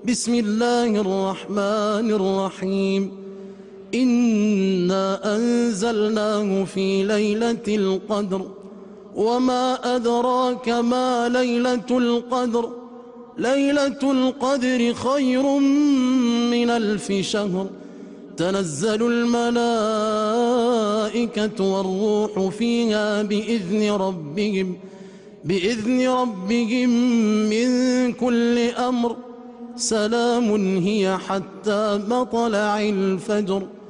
بسم الله الرحمن الرحيم إنا أنزلناه في ليلة القدر وما أدراك ما ليلة القدر ليلة القدر خير من 1000 شهر تنزل الملائكة والروح فيها بإذن ربهم من كل أمر سلام هي حتى مطلع الفجر